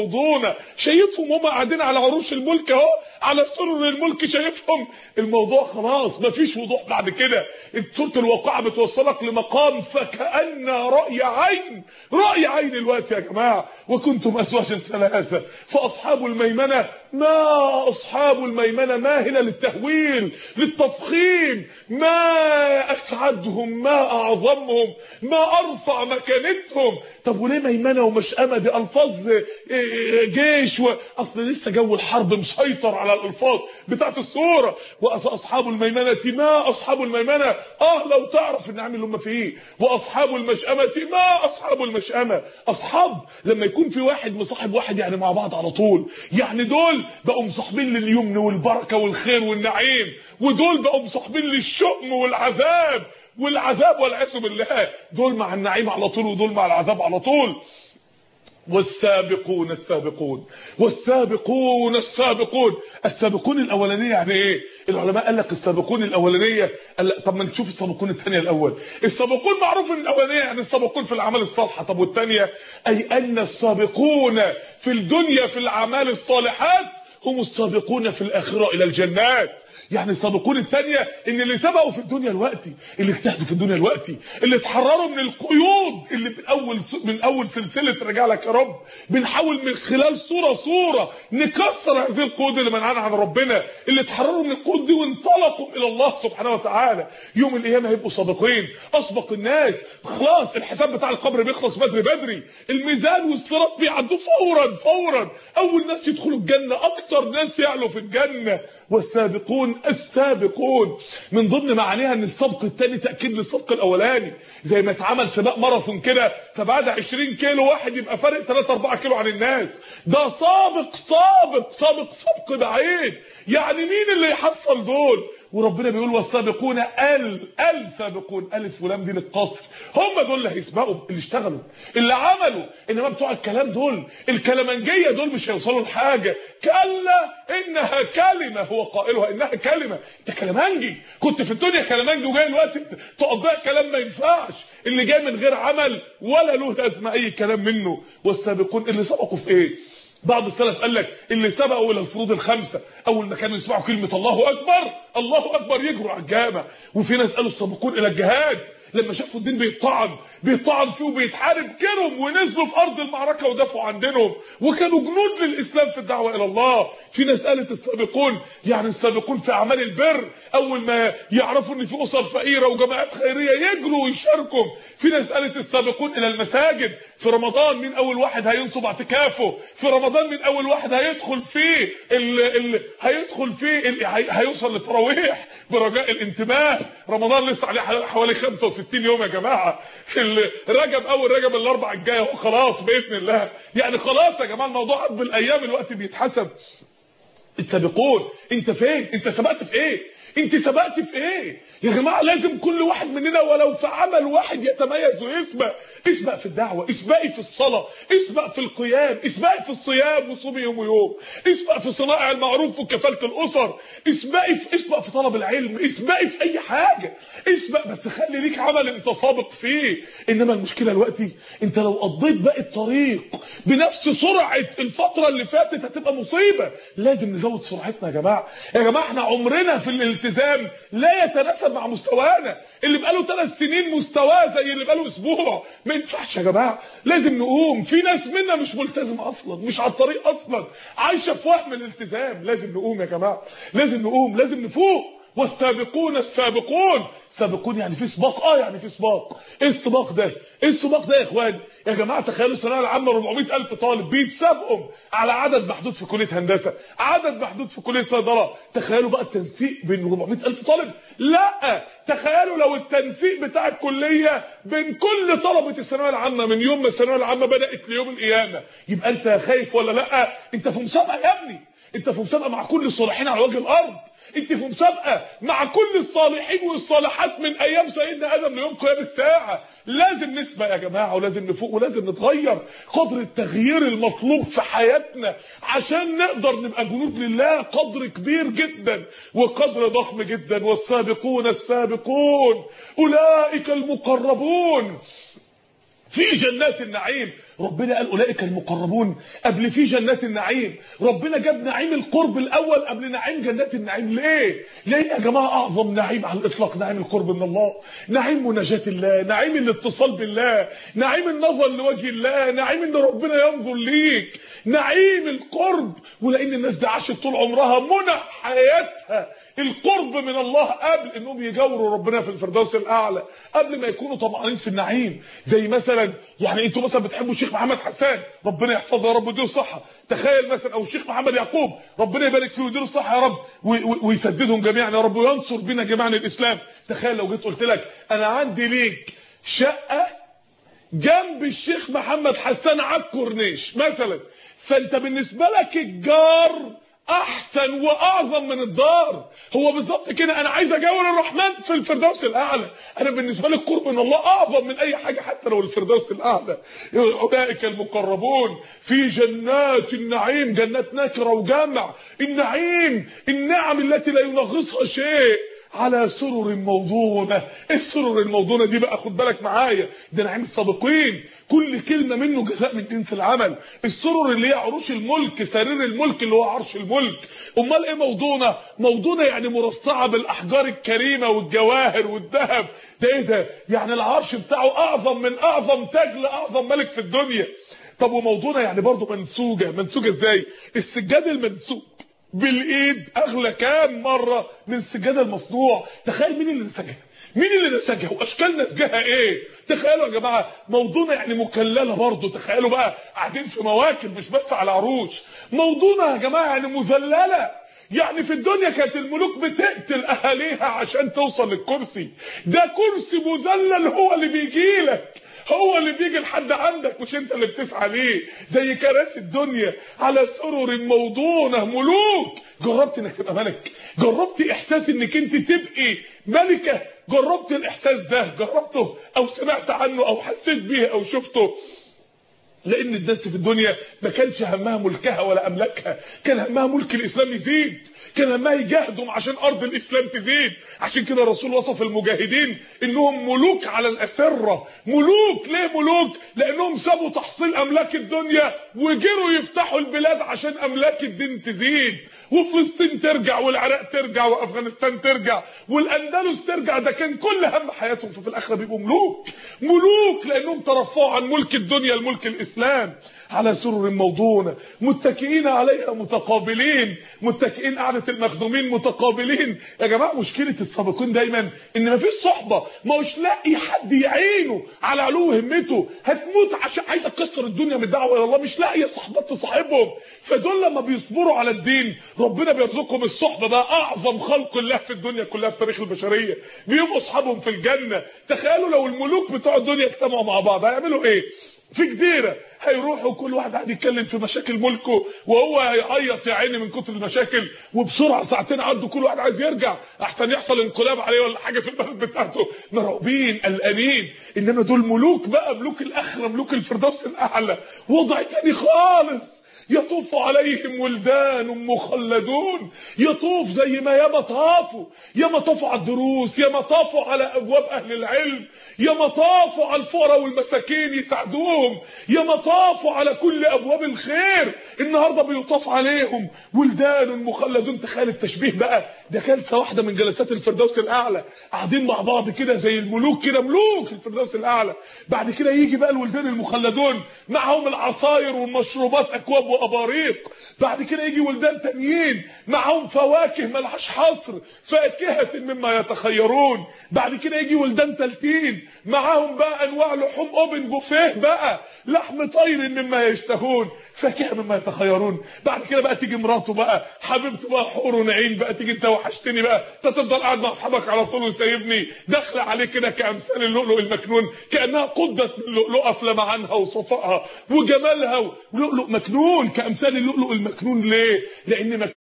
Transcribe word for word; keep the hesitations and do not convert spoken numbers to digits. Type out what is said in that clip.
يفوضون، شايفهم هم قاعدين على عروش الملك اهو، على سرر الملك، شايفهم. الموضوع خلاص مفيش وضوح بعد كده. سوره الواقعه بتوصلك لمقام فكأن رأي عين، رأي عين الوقت يا جماعه. وكنتم ازواجا ثلاثه فاصحاب الميمنه ما اصحاب الميمنه، ماهله للتهويل للتفخيم، ما اسعدهم، ما اعظمهم، ما ارفع مكانتهم. طب وليه ميمنه ومشأمه؟ دي الفاظ جيش و... اصل لسه جو الحرب مسيطر على الالفاظ بتاعت السوره. واصحاب الميمنه ما اصحاب الميمنه، اه لو تعرف النعم اللي هم فيه. واصحاب المشأمه ما اصحاب المشأمه. اصحاب لما يكون في واحد مصاحب واحد يعني مع بعض على طول، يعني دول بقوا مصاحبين لليمن والبركه والخير والنعيم، ودول بقوا مصاحبين للشؤم والعذاب والعذاب والعياذ بالله. دول مع النعيم على طول ودول مع العذاب على طول. والسابقون السابقون والسابقون السابقون. السابقون الاولانيه يعني ايه؟ العلماء قال لك السابقون الاولانيه قال طب ما نشوف السابقون الثانيه الاول. السابقون معروف ان الاولانيه يعني السابقون في الاعمال الصالحه، طب والثانيه؟ اي ان السابقون في الدنيا في الاعمال الصالحات هم السابقون في الاخره الى الجنات. يعني السابقون الثانيه ان اللي سبقوا في الدنيا الوقتي، اللي اجتهدوا في الدنيا الوقتي، اللي اتحرروا من القيود اللي من اول من اول سلسله رجع لك يا رب، بنحاول من خلال صوره صوره نكسر هذه القيود اللي منعنا عن ربنا، اللي اتحرروا من القيود دي وانطلقوا الى الله سبحانه وتعالى. يوم القيامه هيبقوا سابقين، اسبق الناس. خلاص الحساب بتاع القبر بيخلص بدري بدري، الميزان والصراط بيعدوا فورا فورا. اول ناس يدخلوا الجنه، اكتر ناس يعلوا في الجنه. والسابقون السابقون من ضمن معانيها ان السبق الثاني تاكيد للسبق الاولاني، زي ما اتعمل سباق ماراثون كده، فبعد عشرين كيلو واحد يبقى فارق ثلاثة أربعة كيلو عن الناس. ده سابق سابق سابق سبق بعيد. يعني مين اللي يحصل دول؟ وربنا بيقول والسابقون ال السابقون، الف ولام دي للقصر، هم دول اللي هيسبقوا، اللي اشتغلوا، اللي عملوا. انما بتوع الكلام دول الكلامنجيه دول مش هيوصلوا لحاجه. كلا انها كلمه هو قائلها، انها كلمه. انت كلامنجي، كنت في الدنيا كلامنجي وجاي الوقت تقضيها كلام ما ينفعش، اللي جاي من غير عمل ولا له لازمه اي كلام منه. والسابقون اللي سبقوا في ايه؟ بعض السلف قال لك اللي سبقوا الى الفروض الخمسه، اول ما كانوا يسمعوا كلمه الله اكبر الله اكبر يجروا على الجامع. وفي ناس قالوا السابقون الى الجهاد، لما شافوا الدين بيتطعن بيتطعن فيه وبيتحارب، جروا ونزلوا في ارض المعركه ودافعوا عن دينهم، وكانوا جنود للاسلام في الدعوه الى الله. في ناس قالت السابقون يعني السابقون في اعمال البر، اول ما يعرفوا ان في اسر فقيره وجماعات خيريه يجروا ويشاركوا. في ناس قالت السابقون الى المساجد، في رمضان مين اول واحد هينصب اعتكافه؟ في رمضان مين اول واحد هيدخل فيه ال ال هيدخل فيه ال هيوصل للتراويح برجاء الانتباه؟ رمضان لسه عليه حوالي خمسة وستين يوم يا جماعه. رجب اول رجب الاربع الجايه خلاص باذن الله، يعني خلاص يا جماعه الموضوع قد بالايام، الوقت بيتحسب. السابقون انت فين؟ انت سبقت في ايه؟ انت سبقت في ايه يا جماعه؟ لازم كل واحد مننا ولو في عمل واحد يتميز ويسبق. اسبق في الدعوه، اسبقي في الصلاه، اسبق في القيام، اسبقي في الصيام وصومي يوم ويوم، اسبق في صناعه المعروف وكفاله الاسر، اسبقي في اسبق في طلب العلم، اسبقي في اي حاجه، اسبق بس خلي ليك عمل انت سابق فيه. انما المشكله دلوقتي انت لو قضيت باقي الطريق بنفس سرعه الفتره اللي فاتت هتبقى مصيبه. لازم نزود سرعتنا يا جماعه. يا جماعه احنا عمرنا في الالتزام لا يتناسب مع مستوانا. اللي بقاله ثلاث سنين مستواه زي اللي بقاله اسبوع، ما ينفعش يا جماعه. لازم نقوم. في ناس منا مش ملتزمه اصلا، مش على الطريق اصلا، عايشه في وهم الالتزام. لازم نقوم يا جماعه، لازم نقوم، لازم نفوق. والسابقون السابقون، سابقون يعني في سباق. اه يعني في سباق. ايه السباق ده؟ ايه السباق ده يا اخوان؟ يا جماعه تخيلوا الثانويه العامه أربعمائة ألف طالب بيتسابقوا على عدد محدود في كليه هندسه، عدد محدود في كليه صيدله. تخيلوا بقى التنسيق بين أربعمائة ألف طالب. لا تخيلوا لو التنسيق بتاع الكليه بين كل طلبه الثانويه العامه من يوم ما الثانويه العامه بدات ليوم القيامه. يبقى انت خايف ولا لا؟ انت في مسابقه يا ابني، انت في مسابقه مع كل الصالحين على وجه الارض، انت في مسابقه مع كل الصالحين والصالحات من ايام سيدنا ادم ليوم قيام الساعه. لازم نسبق يا جماعه، ولازم نفوق، ولازم نتغير. قدر التغيير المطلوب في حياتنا عشان نقدر نبقى جنود لله قدر كبير جدا وقدر ضخم جدا. والسابقون السابقون اولئك المقربون في جنات النعيم. ربنا قال اولئك المقربون قبل في جنات النعيم. ربنا جاب نعيم القرب الاول قبل نعيم جنات النعيم. ليه؟ ليه يا جماعه اعظم نعيم على الاطلاق نعيم القرب من الله، نعيم مناجاه الله، نعيم الاتصال بالله، نعيم النظر لوجه الله، نعيم ان ربنا ينظر ليك، نعيم القرب. ولان الناس دي عاشت طول عمرها منى حياتها القرب من الله قبل انهم يجاوروا ربنا في الفردوس الاعلى، قبل ما يكونوا طمعانين في النعيم. زي مثلا يعني انتوا مثلا بتحبوا الشيخ محمد حسان ربنا يحفظه يا رب ويديله الصحه، تخيل مثلا، او الشيخ محمد يعقوب ربنا يبارك فيه ويديله الصحه يا رب ويسددهم جميعا يا رب وينصر بنا جميعا الاسلام. تخيل لو جيت قلت لك انا عندي ليك شقه جنب الشيخ محمد حسان على الكورنيش مثلا، فانت بالنسبه لك الجار احسن واعظم من الدار. هو بالظبط كده، انا عايز اجاور الرحمن في الفردوس الاعلى، انا بالنسبه لي القرب من الله اعظم من اي حاجه حتى لو الفردوس الاعلى. اولئك المقربون في جنات النعيم، جنات نكره وجمع، النعيم النعم التي لا ينغصها شيء، على سرر موضونه. السرر الموضونه دي بقى خد بالك معايا، ده نعيم السابقين، كل كلمه منه جزاء من جنس العمل. السرر اللي هي عروش الملك، سرير الملك اللي هو عرش الملك. امال ايه موضونه؟ موضونه يعني مرصعه بالاحجار الكريمه والجواهر والذهب. ده ايه ده؟ يعني العرش بتاعه اعظم من اعظم تاج لاعظم ملك في الدنيا. طب وموضونه يعني برضه منسوجه. منسوجه ازاي؟ السجاد المنسوج بالايد اغلى كام مره من السجاده المصنوع. تخيل مين اللي نسجها، مين اللي نسجها واشكال نسجها ايه. تخيلوا يا جماعه، موضونه يعني مكلله برضه. تخيلوا بقى قاعدين في مواكب مش بس على عروش. موضونه يا جماعه يعني مذلله، يعني في الدنيا كانت الملوك بتقتل اهاليها عشان توصل للكرسي، ده كرسي مذلل هو اللي بيجي لك، هو اللي بيجي لحد عندك مش انت اللي بتسعى ليه. زي كراسي الدنيا على سرر موضونه، ملوك. جربت انك تبقى ملك؟ جربت احساس انك انت تبقي ملكه؟ جربت الاحساس ده؟ جربته او سمعت عنه او حسيت بيه او شفته؟ لان الناس في الدنيا ما كانش همها ملكها ولا املاكها، كان همها ملك الاسلام يزيد، كان همها يجاهدوا عشان ارض الاسلام تزيد. عشان كده الرسول وصف المجاهدين انهم ملوك على الاسره. ملوك ليه ملوك؟ لانهم سابوا تحصيل املاك الدنيا وجروا يفتحوا البلاد عشان املاك الدين تزيد، وفلسطين ترجع والعراق ترجع وافغانستان ترجع والاندلس ترجع. ده كان كل هم حياتهم، ففي الاخره بيبقوا ملوك. ملوك لانهم ترفعوا عن ملك الدنيا لملك الاسلام، على سرر موضونه متكئين عليها متقابلين. متكئين قعده المخدومين متقابلين. يا جماعه مشكله السابقين دايما ان مفيش صحبه، ما هوش لاقي حد يعينه على علو همته. هتموت عشان عايز تكسر الدنيا من الدعوه الى الله، مش لاقي صحبات تصاحبهم. فدول لما بيصبروا على الدين ربنا بيرزقهم الصحبه بقى. اعظم خلق الله في الدنيا كلها في تاريخ البشريه بيبقوا اصحابهم في الجنه. تخيلوا لو الملوك بتوع الدنيا اجتمعوا مع بعض هيعملوا ايه؟ في جزيره هيروحوا كل واحد قاعد يتكلم في مشاكل ملكه وهو هيعيط يا عيني من كتر المشاكل، وبسرعه ساعتين عدوا كل واحد عايز يرجع احسن يحصل انقلاب عليه ولا حاجه في البلد بتاعته، مرعوبين قلقانين. انما دول ملوك بقى، ملوك الاخره، ملوك الفردوس الاعلى، وضع تاني خالص. يطوف عليهم ولدان مخلدون. يطوف زي ما ياما طافوا، ياما طافوا على الدروس، ياما طافوا على ابواب اهل العلم، ياما طافوا على الفقراء والمساكين يساعدوهم، ياما طافوا على كل ابواب الخير. النهارده بيطاف عليهم ولدان مخلدون. تخيل التشبيه بقى، ده جلسه واحده من جلسات الفردوس الاعلى، قاعدين مع بعض كده زي الملوك كده، ملوك الفردوس الاعلى. بعد كده يجي بقى الولدان المخلدون معاهم العصاير والمشروبات، اكواب واباريق. بعد كده يجي ولدان تانيين معاهم فواكه ملهاش حصر، فاكهه مما يتخيرون. بعد كده يجي ولدان تالتين معاهم بقى انواع لحوم اوبن بوفيه بقى، لحم طير مما يشتهون، فاكهه مما يتخيرون. بعد كده بقى تيجي مراته بقى، حبيبته بقى، حور ونعيم بقى، تيجي انت وحشتني بقى، انت تفضل قاعد مع اصحابك على طول وسايبني، داخله عليه كده كامثال اللؤلؤ المكنون، كانها قدت من لؤلؤه في لمعانها وصفائها وجمالها، ولؤلؤ مكنون كامثال اللؤلؤ المكنون. ليه؟ لان